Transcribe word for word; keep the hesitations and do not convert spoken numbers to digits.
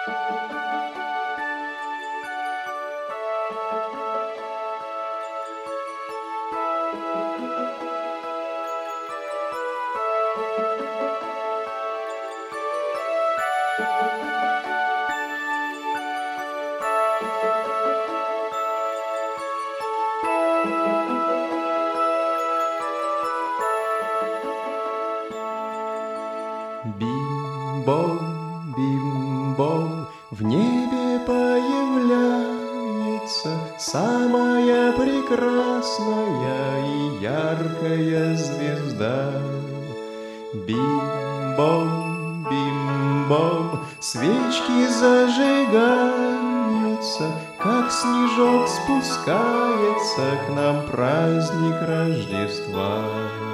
Бим-бом, бим-бом, в небе появляется самая прекрасная и яркая звезда. Бим-бом, бим-бом, свечки зажигаются, как снежок спускается к нам праздник Рождества.